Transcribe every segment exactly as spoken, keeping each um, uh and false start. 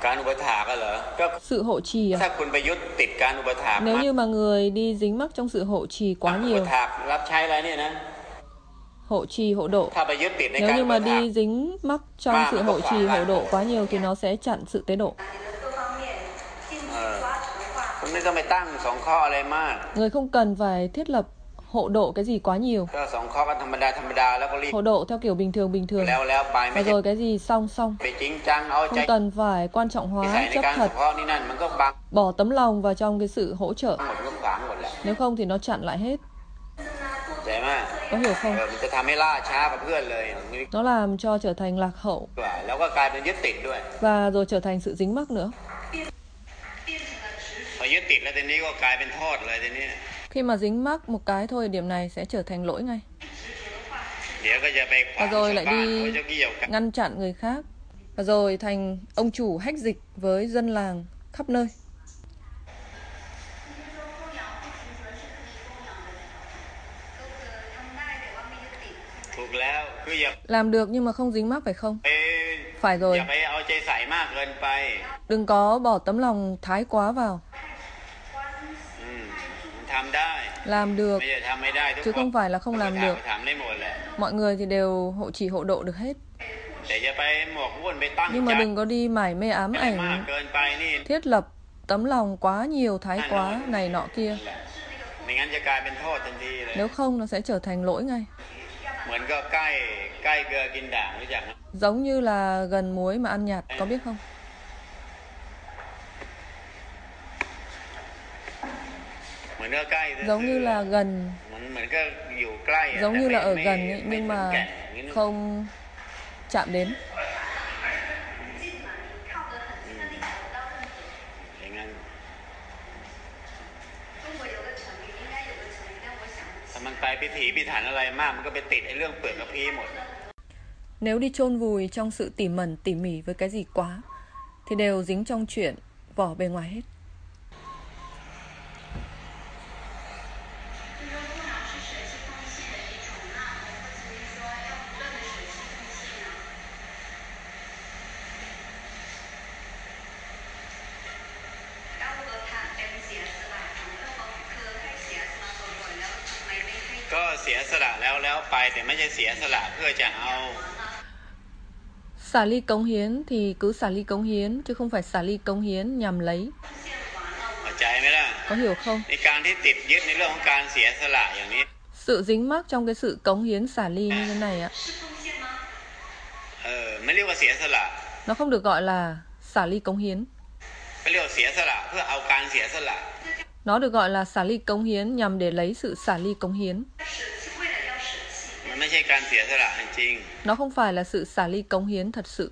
Sự hộ trì à? Nếu như mà người đi dính mắc trong sự hộ trì quá nhiều, hộ trì hộ độ, nếu như mà đi dính mắc trong sự hộ trì hộ độ quá nhiều thì nó sẽ chặn sự tế độ. Người không cần phải thiết lập hộ độ cái gì quá nhiều. Hộ độ theo kiểu bình thường bình thường. Và rồi cái gì xong xong. Không cần phải quan trọng hóa, chấp thật. Bỏ tấm lòng vào trong cái sự hỗ trợ. Nếu không thì nó chặn lại hết. Có hiểu không? Nó làm cho trở thành lạc hậu. Và rồi trở thành sự dính mắc nữa. Khi mà dính mắc một cái thôi, điểm này sẽ trở thành lỗi ngay. Và rồi lại đi ngăn chặn người khác. Và rồi thành ông chủ hách dịch với dân làng khắp nơi. Làm được nhưng mà không dính mắc phải không? Phải rồi. Đừng có bỏ tấm lòng thái quá vào. Làm được chứ không phải là không làm được. Mọi người thì đều hộ trì hộ độ được hết. Nhưng mà đừng có đi mải mê ám ảnh, thiết lập tấm lòng quá nhiều, thái quá, này nọ kia. Nếu không nó sẽ trở thành lỗi ngay. Giống như là gần muối mà ăn nhạt, có biết không? Giống như là gần, giống như là ở gần ấy, nhưng mà không chạm đến. Nếu đi chôn vùi trong sự tỉ mẩn tỉ mỉ với cái gì quá thì đều dính trong chuyện vỏ bề ngoài hết. Xả ly cống hiến thì cứ xả ly cống hiến, chứ không phải xả ly cống hiến nhằm lấy. Có hiểu không? Sự dính mắc trong cái sự cống hiến xả ly như thế này ạ, nó không được gọi là xả ly cống hiến. Nó được gọi là xả ly cống hiến nhằm để lấy sự xả ly cống hiến. Nó không phải là sự xả ly cống hiến thật sự.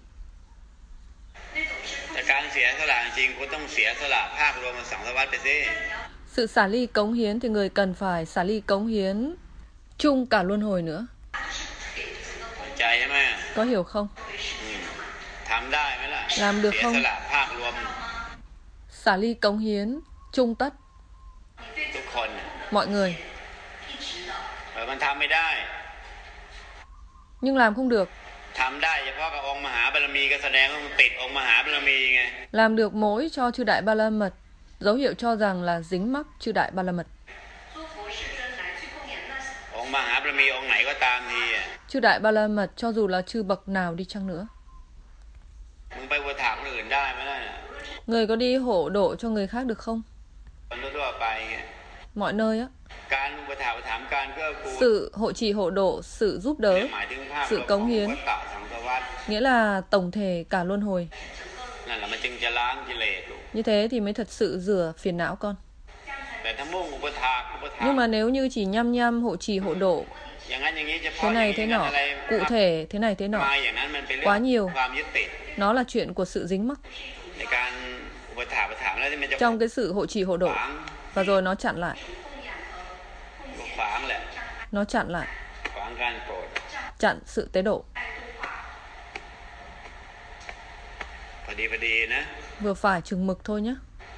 Sự xả ly cống hiến thì người cần phải xả ly cống hiến chung cả luân hồi nữa. Có hiểu không? Làm được không? Xả ly cống hiến chung tất, mọi người. Nhưng làm không được. Làm được mỗi cho chư Đại Ba La Mật, dấu hiệu cho rằng là dính mắc chư Đại Ba La Mật. Chư Đại Ba La Mật cho dù là chư bậc nào đi chăng nữa. Người có đi hộ độ cho người khác được không? Mọi nơi á. Sự hộ trì hộ độ, sự giúp đỡ, sự cống hiến, nghĩa là tổng thể cả luân hồi. Như thế thì mới thật sự rửa phiền não con. Nhưng mà nếu như chỉ nhăm nhăm hộ trì hộ độ, thế này thế nọ, cụ thể thế này thế nọ, quá nhiều, nó là chuyện của sự dính mắc trong cái sự hộ trì hộ độ. Và rồi nó chặn lại. Nó chặn lại. Chặn sự tế độ. Vừa phải chừng mực thôi nhé.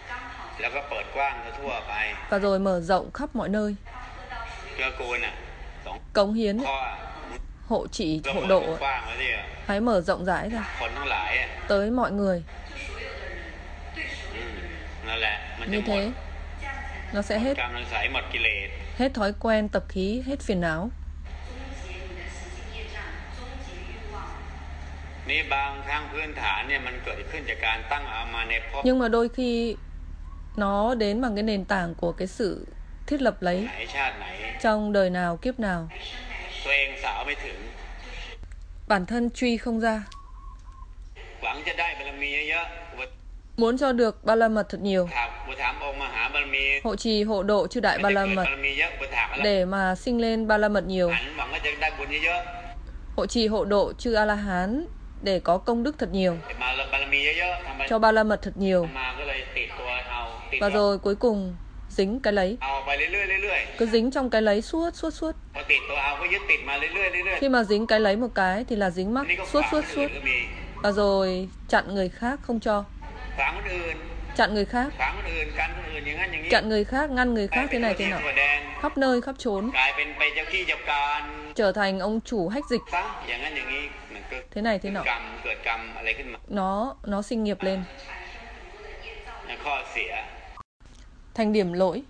Và rồi mở rộng khắp mọi nơi. Cống hiến, hộ trì hộ độ, hãy mở rộng rãi ra tới mọi người. Như thế nó sẽ hết hết thói quen, tập khí, hết phiền não. Nhưng mà đôi khi nó đến bằng cái nền tảng của cái sự thiết lập lấy trong đời nào kiếp nào. Bản thân truy không ra. Muốn cho được ba la mật thật nhiều, hộ trì hộ độ chư đại ba la mật để mà sinh lên ba la mật nhiều, hộ trì hộ độ chư A La Hán để có công đức thật nhiều, cho ba la mật thật nhiều. Và rồi cuối cùng dính cái lấy, cứ dính trong cái lấy suốt suốt suốt. Khi mà dính cái lấy một cái thì là dính mắc suốt suốt suốt. Và rồi chặn người khác không cho, chặn người khác, chặn người khác, ngăn người khác thế này thế nọ, khắp nơi khắp chốn, trở thành ông chủ hách dịch thế này thế nọ. Nó nó sinh nghiệp lên, thành điểm lỗi.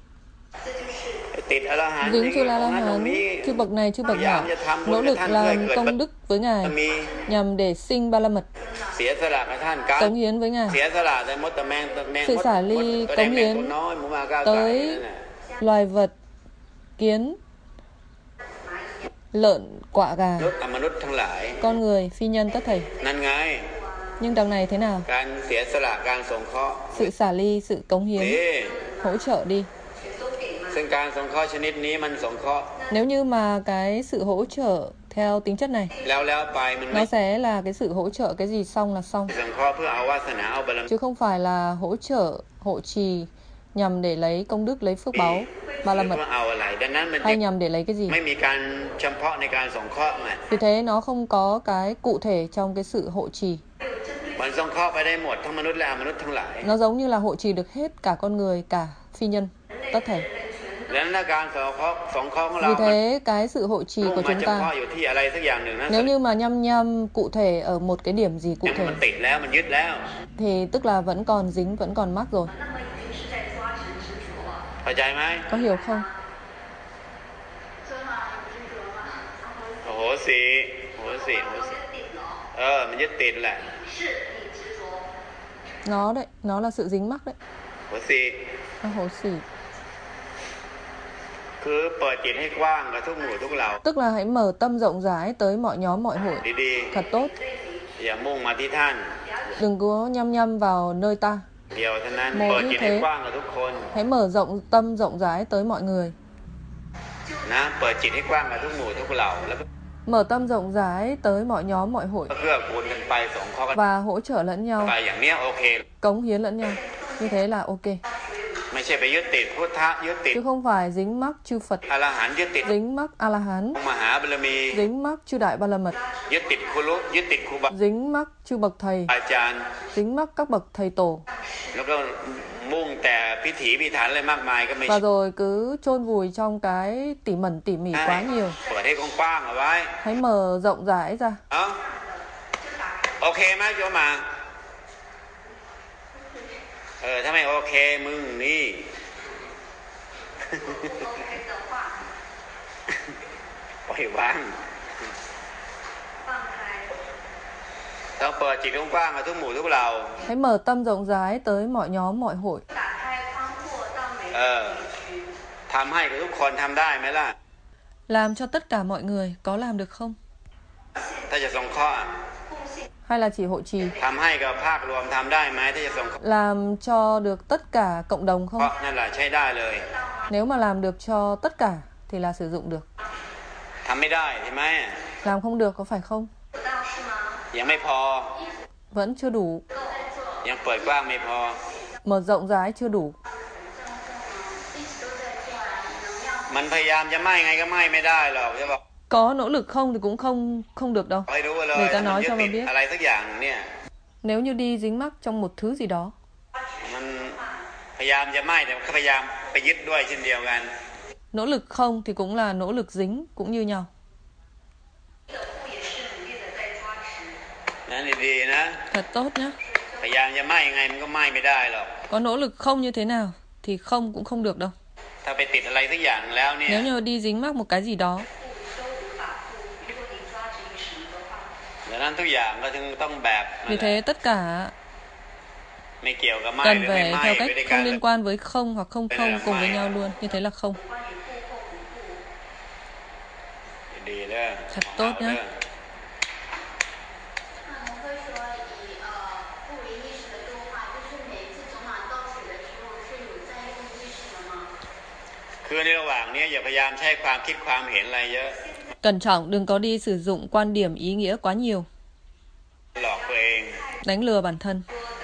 Dính chư La Hán, chư bậc này chư bậc nọ nỗ lực làm công đức với Ngài nhằm để sinh ba la mật, cống hiến với Ngài, sự xả ly cống hiến tới loài vật, kiến, lợn, quạ, gà, con người, phi nhân tất thảy. Nhưng đằng này thế nào? Sự xả ly, sự cống hiến, hỗ trợ đi. Nếu như mà cái sự hỗ trợ theo tính chất này, nó sẽ là cái sự hỗ trợ cái gì xong là xong, chứ không phải là hỗ trợ hộ trì nhằm để lấy công đức, lấy phước báu, ba la mật, hay nhằm để lấy cái gì. Vì thế nó không có cái cụ thể trong cái sự hộ trì. Nó giống như là hộ trì được hết cả con người, cả phi nhân, tất thể. Vì thế cái sự hộ trì của chúng ta, nếu như mà nhăm nhăm cụ thể ở một cái điểm gì cụ thể, thì tức là vẫn còn dính, vẫn còn mắc rồi. Có hiểu không? Nó đấy, nó là sự dính mắc đấy. Nó hổ xỉ. Tức là hãy mở tâm rộng rãi tới mọi nhóm mọi hội thật tốt. Đừng có nhăm nhăm vào nơi ta. Một như thế, hãy mở rộng tâm rộng rãi tới mọi người. Mở tâm rộng rãi tới mọi nhóm mọi hội và hỗ trợ lẫn nhau, cống hiến lẫn nhau. Như thế là ok. Chứ không phải dính mắc chư Phật, dính mắc A La Hán, dính mắc chư đại ba la mật, dính mắc chư bậc thầy, dính mắc các bậc thầy tổ. Và rồi cứ chôn vùi trong cái tỉ mẩn tỉ mỉ quá nhiều. Hãy mở rộng rãi ra. Ok má chỗ mà. Ờ,ถ้าไม่โอเคมึงนี่ ปล่อยวางต้องเปิดจิตกว้างๆกับทุกหมู่ทุกเหล่า Hãy mở tâm rộng rãi tới mọi nhóm mọi hội. เออทำให้กับทุกคนทำได้ไหมล่ะ Làm cho tất cả mọi người, có làm được không? ถ้าจะสงเคราะห์ Hay là chỉ hộ trì? ทำให้กับภาครวมทำได้ไหมถ้าจะสงเคราะห์ Làm cho được tất cả cộng đồng không? นั่นแหละใช้ได้เลย Nếu mà làm được cho tất cả thì là sử dụng được. ทำไม่ได้ใช่ไหม Làm không được có phải không? ยังไม่พอ Vẫn chưa đủ. ยังเปิดกว้างไม่พอ Mở rộng rãi chưa đủ. มันพยายามจะไม่ไงก็ไม่ไม่ได้หรอกจะบอก Có nỗ lực không thì cũng không không được đâu. Người ta nói cho mà biết. Nếu như đi dính mắc trong một thứ gì đó, nỗ lực không thì cũng là nỗ lực dính, cũng như nhau. Thật tốt nhé. Có nỗ lực không như thế nào thì không cũng không được đâu. Nếu như đi dính mắc một cái gì đó vì thế tất cả cần phải theo cách không liên quan với không hoặc không không cùng với nhau luôn. Như thế là không. Thật tốt nhé. Cẩn trọng, đừng có đi sử dụng quan điểm ý nghĩa quá nhiều. Đánh lừa bản thân.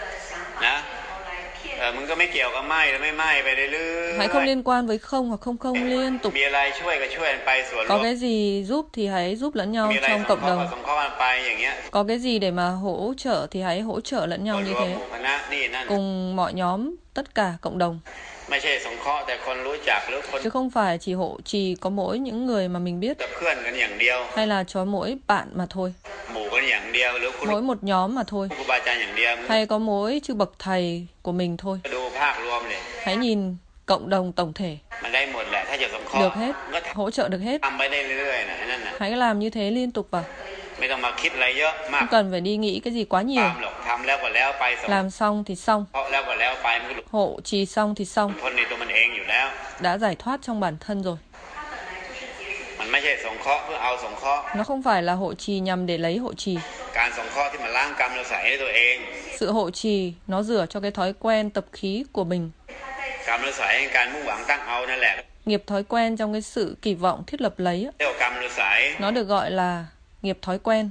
Hãy không liên quan với không hoặc không không liên tục. Có cái gì giúp thì hãy giúp lẫn nhau trong cộng đồng. Có cái gì để mà hỗ trợ thì hãy hỗ trợ lẫn nhau như thế. Cùng mọi nhóm, tất cả cộng đồng. Chứ không phải chỉ hộ trì có mỗi những người mà mình biết, hay là cho mỗi bạn mà thôi, mỗi một nhóm mà thôi, hay có mỗi chư bậc thầy của mình thôi. Hãy nhìn cộng đồng tổng thể. Được hết, hỗ trợ được hết. Hãy làm như thế liên tục vào. Không cần phải đi nghĩ cái gì quá nhiều. Làm xong thì xong. Hộ trì xong thì xong. Đã giải thoát trong bản thân rồi. Nó không phải là hộ trì nhằm để lấy hộ trì. Sự hộ trì nó rửa cho cái thói quen tập khí của mình. Nghiệp thói quen trong cái sự kỳ vọng thiết lập lấy. Nó được gọi là nghiệp thói quen.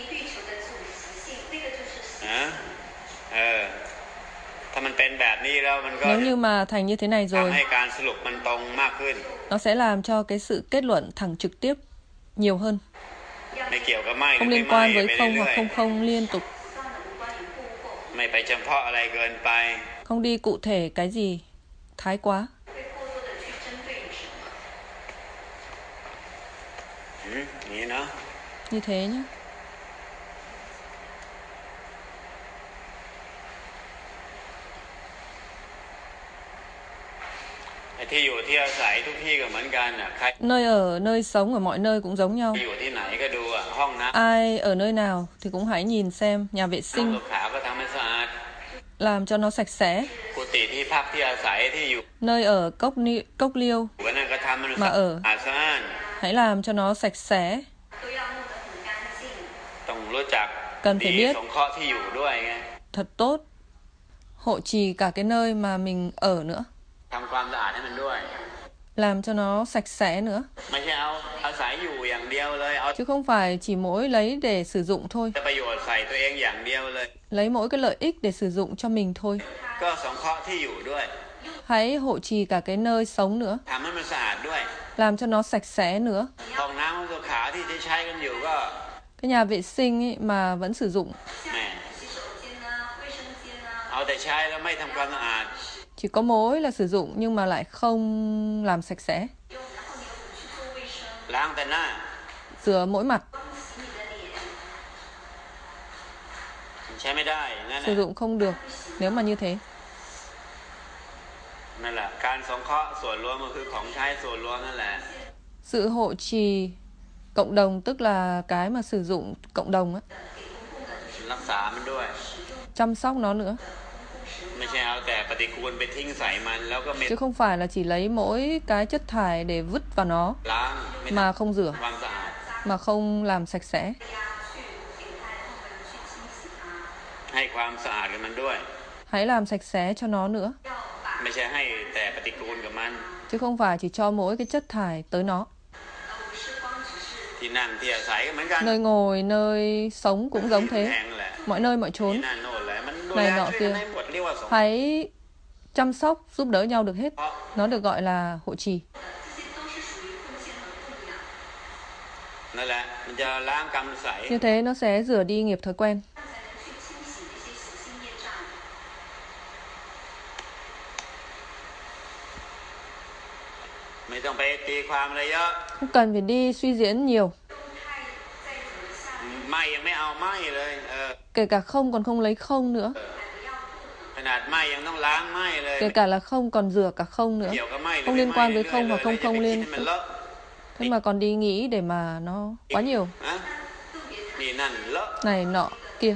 Nếu như mà thành như thế này rồi, nó sẽ làm cho cái sự kết luận thẳng trực tiếp nhiều hơn. Không liên quan với không hoặc không không liên tục. Không đi cụ thể cái gì thái quá. Như thế nhé. Nơi ở, nơi sống ở mọi nơi cũng giống nhau. Ai ở nơi nào thì cũng hãy nhìn xem nhà vệ sinh, làm cho nó sạch sẽ. Nơi ở cốc, ni, cốc liêu mà ở, hãy làm cho nó sạch sẽ. Cần phải biết thật tốt, hộ trì cả cái nơi mà mình ở nữa. Làm cho nó sạch sẽ nữa. Chứ không phải chỉ mỗi lấy để sử dụng thôi. Lấy mỗi cái lợi ích để sử dụng cho mình thôi. Hãy hộ trì cả cái nơi sống nữa. Làm cho nó sạch sẽ nữa. Cái nhà vệ sinh ấy mà vẫn sử dụng, chỉ có mỗi là sử dụng nhưng mà lại không làm sạch sẽ. Rửa mỗi mặt. Sử dụng không được nếu mà như thế. Sự hộ trì cộng đồng tức là cái mà sử dụng cộng đồng á. Chăm sóc nó nữa. Chứ không phải là chỉ lấy mỗi cái chất thải để vứt vào nó mà không rửa, mà không làm sạch sẽ. Hãy làm sạch sẽ cho nó nữa. Chứ không phải chỉ cho mỗi cái chất thải tới nó. Nơi ngồi, nơi sống cũng giống thế. Mọi nơi mọi chốn, này nọ kia, hãy chăm sóc giúp đỡ nhau được hết. Nó được gọi là hộ trì. Như thế nó sẽ rửa đi nghiệp thói quen. Không cần phải đi suy diễn nhiều. Kể cả không còn không lấy không nữa. Kể cả là không còn rửa cả không nữa, không liên quan với không hoặc không không liên. Thế mà còn đi nghĩ để mà nó quá nhiều. Này nọ kia.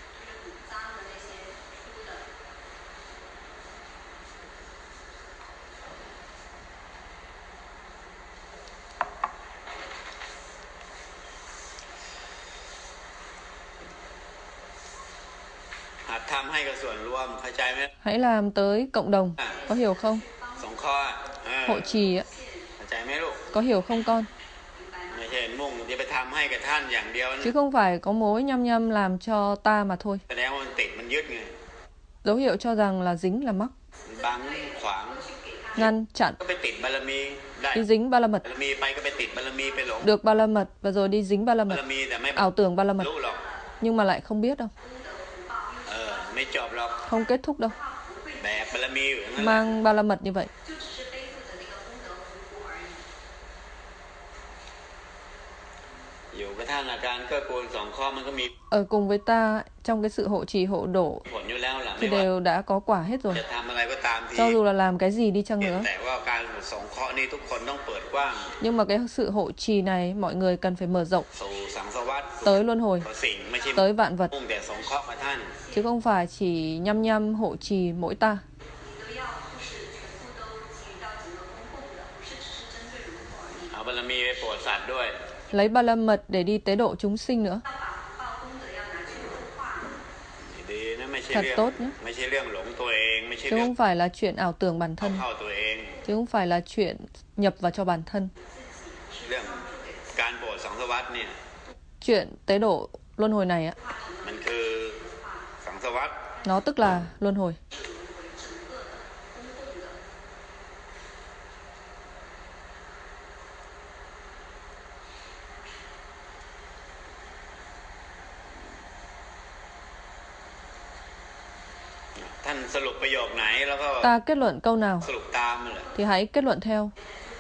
Hãy làm tới cộng đồng, có hiểu không? Hộ trì á, có hiểu không con? Chứ không phải có mối nhăm nhăm làm cho ta mà thôi. Dấu hiệu cho rằng là dính là mắc. Ngăn chặn. Đi dính ba la mật. Được ba la mật và rồi đi dính ba la mật. Ảo tưởng ba la mật. Nhưng mà lại không biết đâu. Không kết thúc đâu. Mang ba la mật như vậy. Ở cùng với ta trong cái sự hộ trì hộ độ thì đều đã có quả hết rồi. Cho dù là làm cái gì đi chăng nữa. Nhưng mà cái sự hộ trì này mọi người cần phải mở rộng tới luân hồi, tới vạn vật, chứ không phải chỉ nhăm nhăm hộ trì mỗi ta. Lấy ba la mật để đi tế độ chúng sinh nữa. Thật tốt nhé. Chứ không phải là chuyện ảo tưởng bản thân. Chứ không phải là chuyện nhập vào cho bản thân. Chuyện tế độ luân hồi này á, nó tức là luân hồi. Ta kết luận câu nào thì hãy kết luận theo.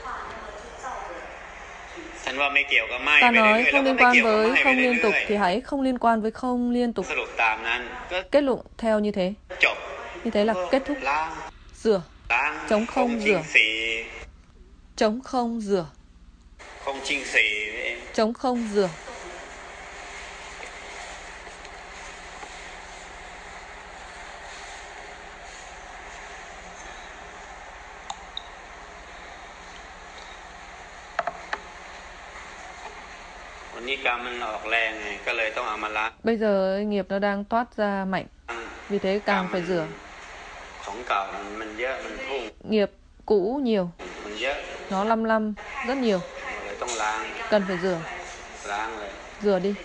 Ta nói không liên quan với không liên tục thì hãy không liên quan với không liên tục. Kết luận theo như thế. Như thế là kết thúc. Rửa. Chống không rửa. Chống không rửa. Chống không rửa. Bây giờ nghiệp nó đang toát ra mạnh, vì thế càng phải rửa. Nghiệp cũ nhiều, nó lăm lăm rất nhiều, cần phải rửa. Rửa đi.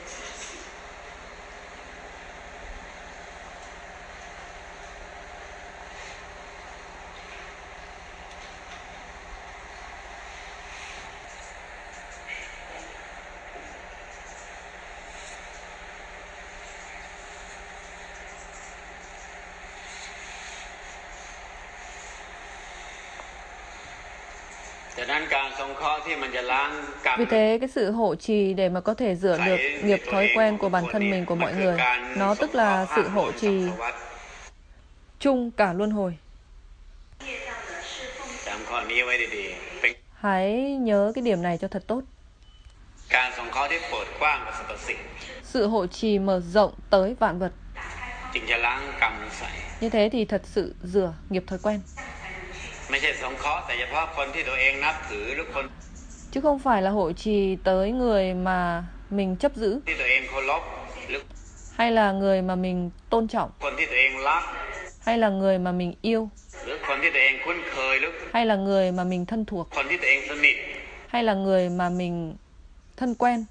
Vì thế cái sự hộ trì để mà có thể rửa được nghiệp thói quen của bản thân mình, của mọi người, nó tức là sự hộ trì chung cả luân hồi. Hãy nhớ cái điểm này cho thật tốt. Sự hộ trì mở rộng tới vạn vật. Như thế thì thật sự rửa nghiệp thói quen. Chứ không phải là hộ trì tới người mà mình chấp giữ, hay là người mà mình tôn trọng, hay là người mà mình yêu, hay là người mà mình thân thuộc, hay là người mà mình thân quen.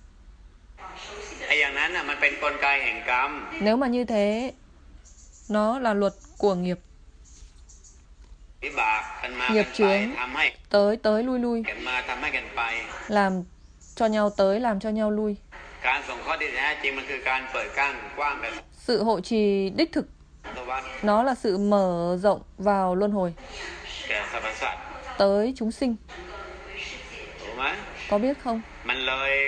Nếu mà như thế, nó là luật của nghiệp. Nghiệp chướng tới tới lui lui, làm cho nhau tới, làm cho nhau lui. Sự hộ trì đích thực, nó là sự mở rộng vào luân hồi tới chúng sinh. Có biết không?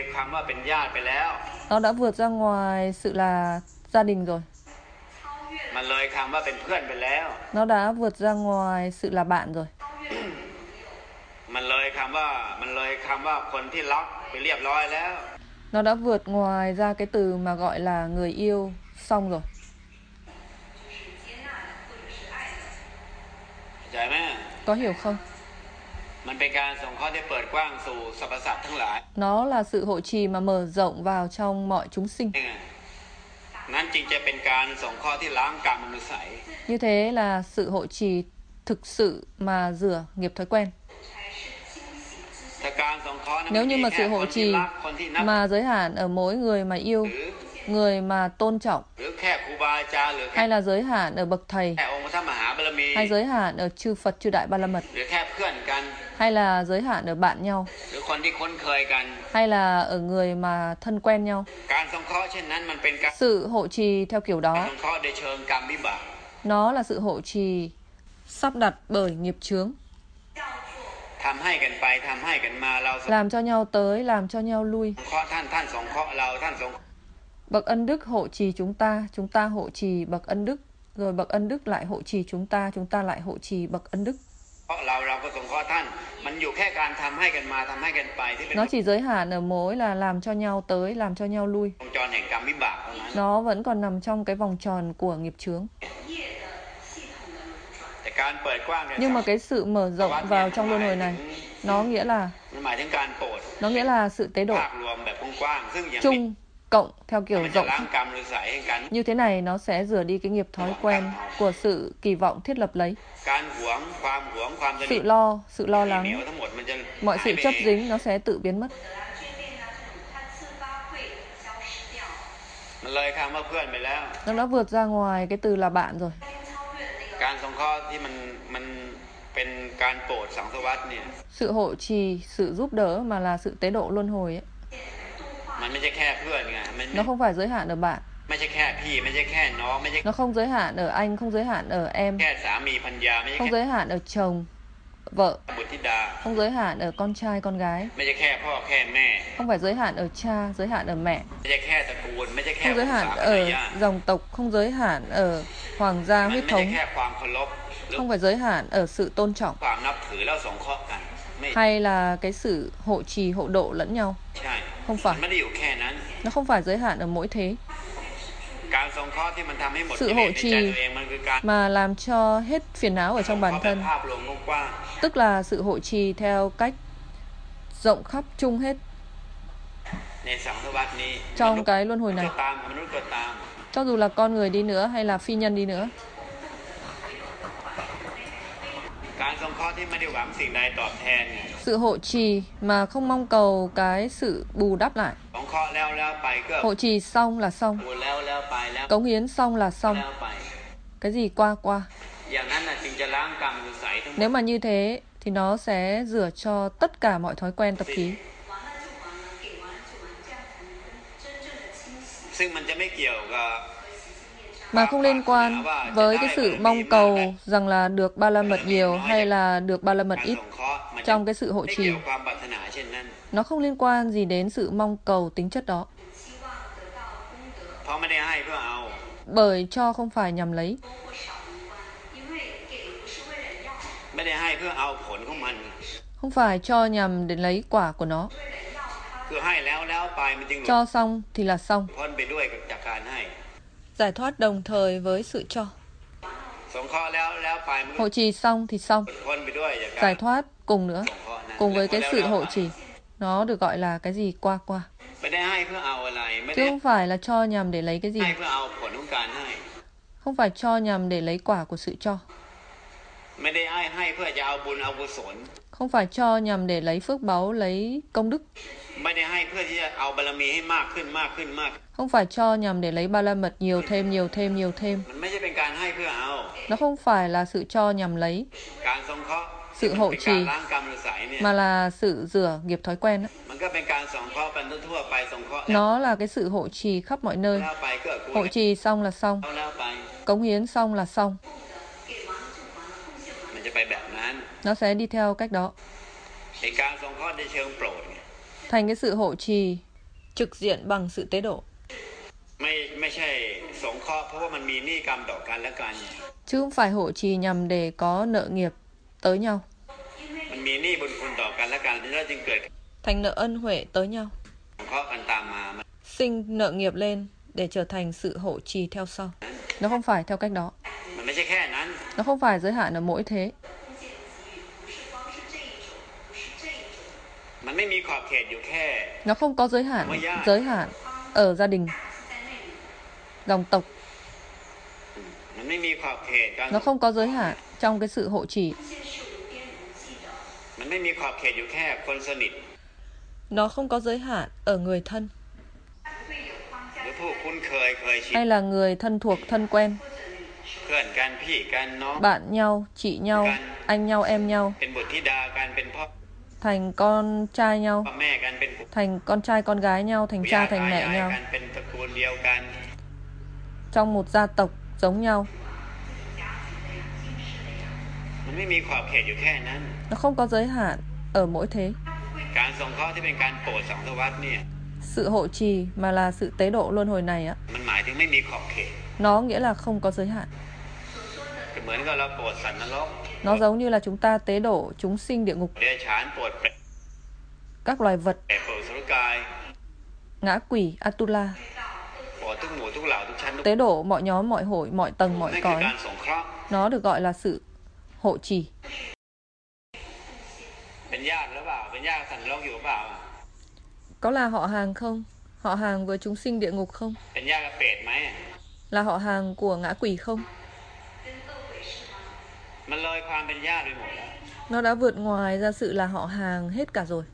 Nó đã vượt ra ngoài sự là gia đình rồi. Nó đã vượt ra ngoài sự là bạn rồi. Nó đã vượt ngoài ra cái từ mà gọi là người yêu xong rồi. Có hiểu không? Nó là sự hộ trì mà mở rộng vào trong mọi chúng sinh. Như thế là sự hộ trì thực sự mà rửa nghiệp thói quen. Nếu như mà sự hộ trì mà giới hạn ở mỗi người mà yêu, người mà tôn trọng, hay là giới hạn ở bậc thầy, hay giới hạn ở chư Phật chư Đại Ba La Mật, hay là giới hạn ở bạn nhau, hay là ở người mà thân quen nhau. Sự hộ trì theo kiểu đó, nó là sự hộ trì sắp đặt bởi nghiệp chướng, làm cho nhau tới, làm cho nhau lui. Bậc ân đức hộ trì chúng ta, chúng ta hộ trì bậc ân đức, rồi bậc ân đức lại hộ trì chúng ta, chúng ta lại hộ trì bậc ân đức. Nó chỉ giới hạn ở mỗi là làm cho nhau tới, làm cho nhau lui. Nó vẫn còn nằm trong cái vòng tròn của nghiệp chướng. Nhưng mà cái sự mở rộng vào trong luân hồi này, nó nghĩa là nó nghĩa là sự tế độ chung cộng theo kiểu rộng. Như thế này nó sẽ rửa đi cái nghiệp thói quen của sự kỳ vọng thiết lập lấy. Sự lo, sự lo lắng, mọi sự chấp dính nó sẽ tự biến mất. Nó đã vượt ra ngoài cái từ là bạn rồi. Sự hộ trì, sự giúp đỡ mà là sự tế độ luân hồi ấy. Nó không phải giới hạn ở bạn. Nó không giới hạn ở anh, không giới hạn ở em, không giới hạn ở chồng, vợ, không giới hạn ở con trai, con gái, không phải giới hạn ở cha, giới hạn ở mẹ, không giới hạn ở dòng tộc, không giới hạn ở hoàng gia huyết thống, không phải giới hạn ở sự tôn trọng, hay là cái sự hộ trì hộ độ lẫn nhau. Không phải. Nó không phải giới hạn ở mỗi thế. Sự hộ trì mà làm cho hết phiền não ở trong bản thân, tức là sự hộ trì theo cách rộng khắp chung hết trong cái luân hồi này. Cho dù là con người đi nữa hay là phi nhân đi nữa. Sự hộ trì mà không mong cầu cái sự bù đắp lại. Hộ trì xong là xong, cống hiến xong là xong, cái gì qua qua. Nếu mà như thế thì nó sẽ rửa cho tất cả mọi thói quen tập khí. Mà không liên quan với cái sự mong cầu rằng là được ba la mật nhiều hay là được ba la mật ít trong cái sự hộ trì. Nó không liên quan gì đến sự mong cầu tính chất đó. Bởi cho không phải nhằm lấy. Không phải cho nhằm để lấy quả của nó. Cho xong thì là xong. Giải thoát đồng thời với sự cho. Hộ trì xong thì xong. Giải thoát cùng nữa, cùng với cái sự hộ trì. Nó được gọi là cái gì qua qua. Chứ không phải là cho nhằm để lấy cái gì. Không phải cho nhằm để lấy quả của sự cho. Không phải cho nhằm để lấy phước báu, lấy công đức. Không phải cho nhằm để lấy ba la mật nhiều thêm, nhiều thêm, nhiều thêm. Nó không phải là sự cho nhằm lấy, sự hộ trì, mà là sự rửa nghiệp thói quen. Nó là cái sự hộ trì khắp mọi nơi. Hộ trì xong là xong, cống hiến xong là xong. Nó sẽ đi theo cách đó. Thành cái sự hộ trì trực diện bằng sự tế độ. chứ không phải hộ trì nhằm để có nợ nghiệp tới nhau, thành nợ ân huệ tới nhau, sinh nợ nghiệp lên để trở thành sự hộ trì theo sau. Nó không phải theo cách đó. Nó không phải giới hạn ở mỗi thế. Nó không có giới hạn, giới hạn ở gia đình, dòng tộc. Nó không có giới hạn trong cái sự hộ trì. Nó không có giới hạn ở người thân, hay là người thân thuộc, thân quen, bạn nhau, chị nhau, anh nhau, em nhau, thành con trai nhau, thành con trai con gái nhau, thành cha thành mẹ nhau, trong một gia tộc giống nhau. Nó không có giới hạn ở mỗi thế. Sự hộ trì mà là sự tế độ luân hồi này á, nó nghĩa là không có giới hạn. Nó giống như là chúng ta tế độ chúng sinh địa ngục, các loài vật, ngã quỷ, Atula, tế độ mọi nhóm, mọi hội, mọi tầng, mọi cõi. Nó được gọi là sự hộ trì. Có là họ hàng không? Họ hàng với chúng sinh địa ngục không? Là họ hàng của ngã quỷ không? Nó đã vượt ngoài ra sự là họ hàng hết cả rồi.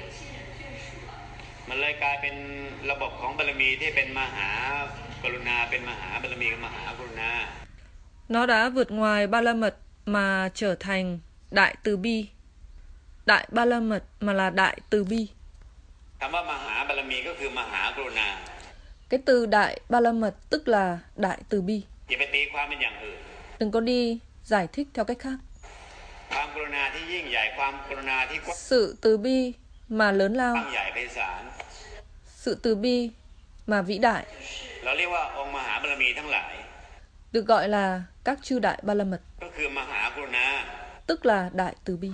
Nó đã vượt ngoài ba la mật mà trở thành đại từ bi. Đại ba la mật mà là đại từ bi. Cái từ đại ba la mật tức là đại từ bi. Đừng có đi giải thích theo cách khác. Sự từ bi mà lớn lao, sự từ bi mà vĩ đại, được gọi là các chư đại ba la mật, tức là đại từ bi.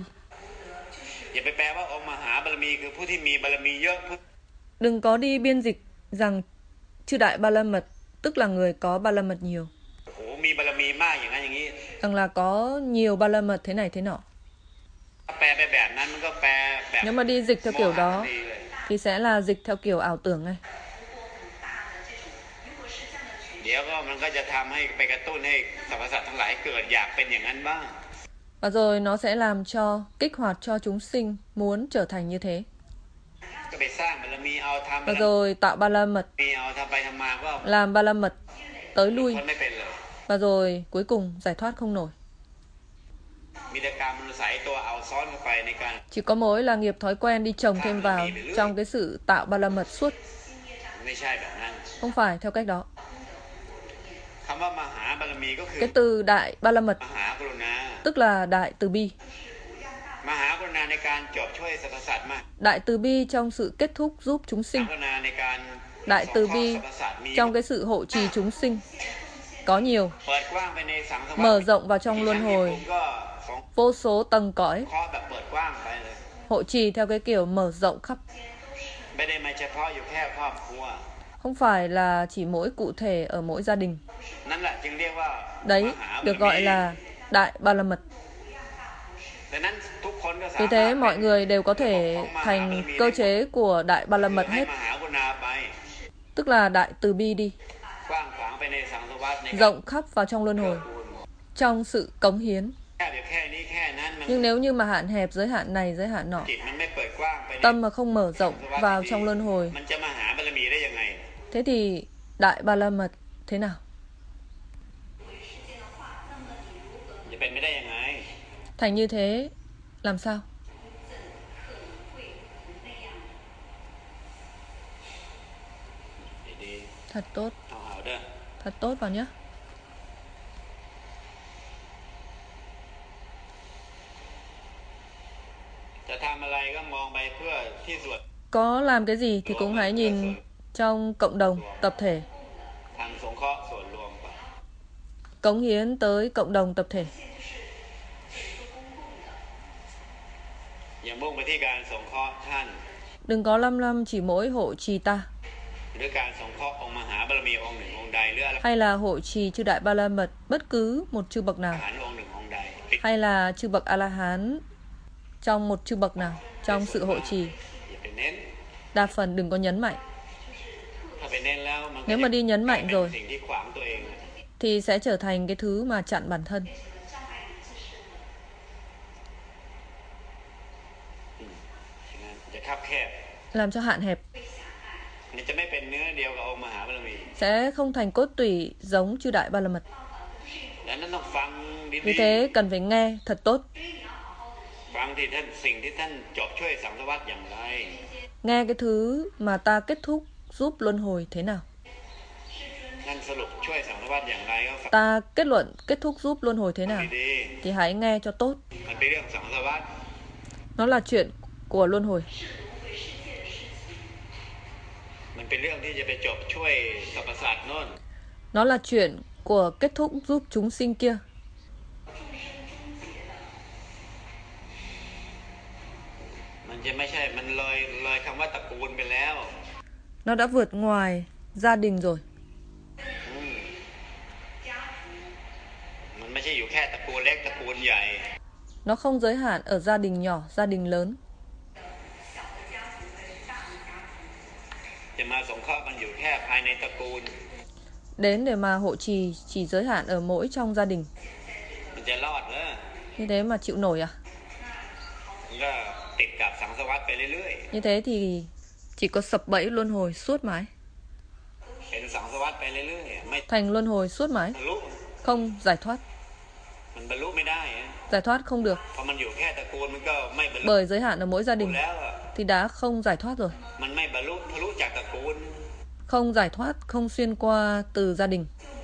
Đừng có đi biên dịch rằng chư đại ba la mật tức là người có ba la mật nhiều, rằng là có nhiều ba la mật thế này thế nọ. Nếu mà đi dịch theo kiểu đó thì sẽ là dịch theo kiểu ảo tưởng này. Và rồi nó sẽ làm cho, kích hoạt cho chúng sinh muốn trở thành như thế. Và rồi tạo ba la mật, làm ba la mật tới lui. Và rồi cuối cùng giải thoát không nổi. Chỉ có mỗi là nghiệp thói quen đi chồng thêm vào trong cái sự tạo ba la mật suốt. Không phải theo cách đó. Cái từ đại ba la mật tức là đại từ bi. Đại từ bi trong sự kết thúc giúp chúng sinh. Đại từ bi trong cái sự hộ trì chúng sinh. Có nhiều. Mở rộng vào trong luân hồi vô số tầng cõi. Hộ trì theo cái kiểu mở rộng khắp. Không phải là chỉ mỗi cụ thể ở mỗi gia đình. Đấy được gọi là đại ba la mật. Vì thế mọi người đều có thể thành cơ chế của đại ba la mật hết. Tức là đại từ bi đi. Rộng khắp vào trong luân hồi, trong sự cống hiến. Nhưng nếu như mà hạn hẹp giới hạn này, giới hạn nọ, tâm mà không mở rộng vào trong luân hồi, thế thì đại ba la mật thế nào? Thành như thế làm sao? Thật tốt. Thật tốt vào nhé. Có làm cái gì thì cũng hãy nhìn trong cộng đồng, tập thể. cống hiến tới cộng đồng tập thể. Đừng có lăm lăm chỉ mỗi hộ trì ta, hay là hộ trì chư Đại Ba La Mật, bất cứ một chư bậc nào, hay là chư bậc A-la-hán trong một chư bậc nào trong sự hộ trì. Đa phần đừng có nhấn mạnh. Nếu mà đi nhấn mạnh rồi thì sẽ trở thành cái thứ mà chặn bản thân. Làm cho hạn hẹp. Sẽ không thành cốt tủy giống chư Đại Ba La Mật. Vì thế cần phải nghe thật tốt. Nghe cái thứ mà ta kết thúc giúp luân hồi thế nào. Ta kết luận kết thúc giúp luân hồi thế nào thì hãy nghe cho tốt. Nó là chuyện của luân hồi. Nó là chuyện của kết thúc giúp chúng sinh kia. Nó đã vượt ngoài gia đình rồi. Nó không giới hạn ở gia đình nhỏ, gia đình lớn. Đến để mà hộ trì chỉ giới hạn ở mỗi trong gia đình. Như thế mà chịu nổi à? Như thế thì chỉ có sập bẫy luân hồi suốt mãi. Thành luân hồi suốt mãi. Không giải thoát. Giải thoát không được. Bởi giới hạn ở mỗi gia đình thì đã không giải thoát rồi. Không giải thoát, không xuyên qua từ gia đình.